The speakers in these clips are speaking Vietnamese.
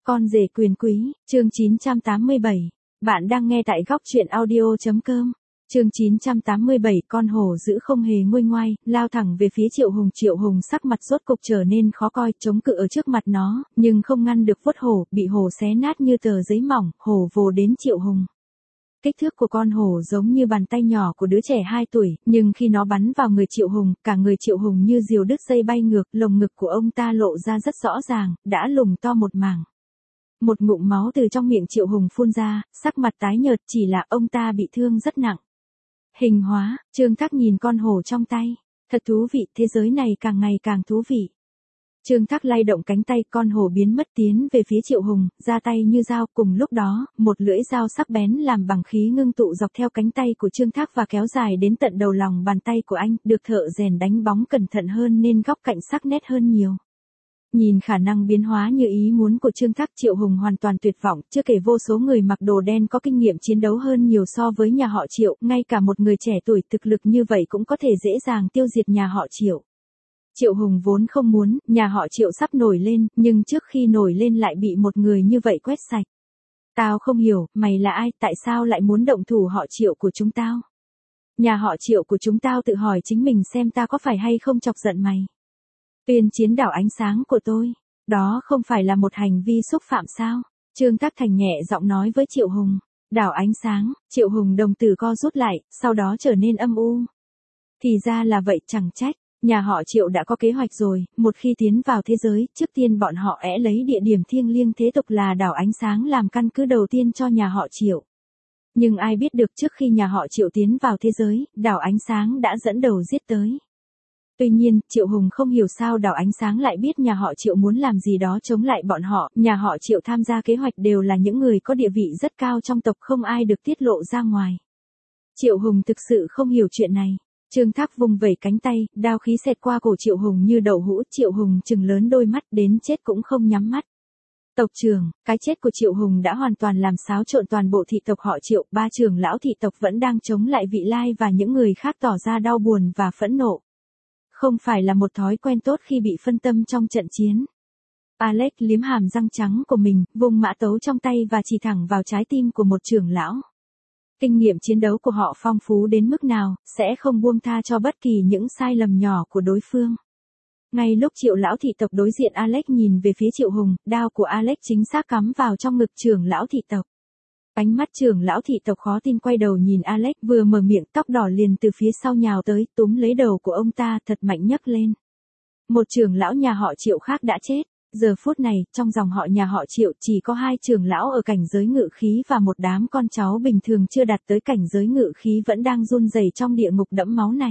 Con rể quyền quý, chương 987. Bạn đang nghe tại góc truyện audio.com. Chương 987, con hổ dữ không hề nguôi ngoai, lao thẳng về phía Triệu Hùng. Triệu Hùng sắc mặt rốt cục trở nên khó coi, chống cự ở trước mặt nó, nhưng không ngăn được vuốt hổ, bị hổ xé nát như tờ giấy mỏng, hổ vồ đến Triệu Hùng. Kích thước của con hổ giống như bàn tay nhỏ của đứa trẻ 2 tuổi, nhưng khi nó bắn vào người Triệu Hùng, cả người Triệu Hùng như diều đứt dây bay ngược, lồng ngực của ông ta lộ ra rất rõ ràng, đã lủng to một mảng. Một ngụm máu từ trong miệng Triệu Hùng phun ra, sắc mặt tái nhợt, chỉ là ông ta bị thương rất nặng. Hình hóa, Trương Thác nhìn con hổ trong tay. Thật thú vị, thế giới này càng ngày càng thú vị. Trương Thác lay động cánh tay, con hổ biến mất tiến về phía Triệu Hùng, ra tay như dao. Cùng lúc đó, một lưỡi dao sắc bén làm bằng khí ngưng tụ dọc theo cánh tay của Trương Thác và kéo dài đến tận đầu lòng bàn tay của anh, được thợ rèn đánh bóng cẩn thận hơn nên góc cạnh sắc nét hơn nhiều. Nhìn khả năng biến hóa như ý muốn của Trương Thác, Triệu Hùng hoàn toàn tuyệt vọng, chưa kể vô số người mặc đồ đen có kinh nghiệm chiến đấu hơn nhiều so với nhà họ Triệu, ngay cả một người trẻ tuổi thực lực như vậy cũng có thể dễ dàng tiêu diệt nhà họ Triệu. Triệu Hùng vốn không muốn, nhà họ Triệu sắp nổi lên, nhưng trước khi nổi lên lại bị một người như vậy quét sạch. Tao không hiểu, mày là ai, tại sao lại muốn động thủ họ Triệu của chúng tao? Nhà họ Triệu của chúng tao tự hỏi chính mình xem ta có phải hay không chọc giận mày. Tuyên chiến đảo ánh sáng của tôi, đó không phải là một hành vi xúc phạm sao? Trương Thác Thành nhẹ giọng nói với Triệu Hùng. Đảo ánh sáng, Triệu Hùng đồng tử co rút lại, sau đó trở nên âm u. Thì ra là vậy, chẳng trách. Nhà họ Triệu đã có kế hoạch rồi, một khi tiến vào thế giới, trước tiên bọn họ lấy địa điểm thiêng liêng thế tục là đảo ánh sáng làm căn cứ đầu tiên cho nhà họ Triệu. Nhưng ai biết được trước khi nhà họ Triệu tiến vào thế giới, đảo ánh sáng đã dẫn đầu giết tới. Tuy nhiên, Triệu Hùng không hiểu sao đảo ánh sáng lại biết nhà họ Triệu muốn làm gì đó chống lại bọn họ, nhà họ Triệu tham gia kế hoạch đều là những người có địa vị rất cao trong tộc, không ai được tiết lộ ra ngoài. Triệu Hùng thực sự không hiểu chuyện này. Trương Thác vùng vẩy cánh tay, đao khí xẹt qua cổ Triệu Hùng như đậu hũ, Triệu Hùng trừng lớn đôi mắt đến chết cũng không nhắm mắt. Tộc trưởng, cái chết của Triệu Hùng đã hoàn toàn làm xáo trộn toàn bộ thị tộc họ Triệu, 3 trưởng lão thị tộc vẫn đang chống lại Vị Lai và những người khác tỏ ra đau buồn và phẫn nộ. Không phải là một thói quen tốt khi bị phân tâm trong trận chiến. Alex liếm hàm răng trắng của mình, vùng mã tấu trong tay và chỉ thẳng vào trái tim của một trưởng lão. Kinh nghiệm chiến đấu của họ phong phú đến mức nào, sẽ không buông tha cho bất kỳ những sai lầm nhỏ của đối phương. Ngay lúc Triệu lão thị tộc đối diện Alex nhìn về phía Triệu Hùng, đao của Alex chính xác cắm vào trong ngực trưởng lão thị tộc. Ánh mắt trưởng lão thị tộc khó tin quay đầu nhìn Alex, vừa mở miệng tóc đỏ liền từ phía sau nhào tới, túm lấy đầu của ông ta thật mạnh nhấc lên. Một trưởng lão nhà họ Triệu khác đã chết. Giờ phút này, trong dòng họ nhà họ Triệu chỉ có 2 trưởng lão ở cảnh giới ngự khí và một đám con cháu bình thường chưa đạt tới cảnh giới ngự khí vẫn đang run rẩy trong địa ngục đẫm máu này.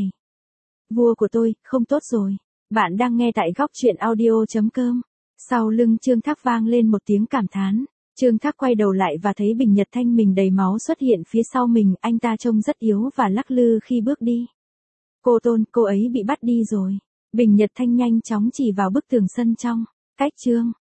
Vua của tôi, không tốt rồi. Bạn đang nghe tại góc truyện audio.com. Sau lưng Trương Thác vang lên một tiếng cảm thán. Trương Thác quay đầu lại và thấy Bình Nhật Thanh mình đầy máu xuất hiện phía sau mình, anh ta trông rất yếu và lắc lư khi bước đi. Cô Tôn, cô ấy bị bắt đi rồi. Bình Nhật Thanh nhanh chóng chỉ vào bức tường sân trong. Cách Trương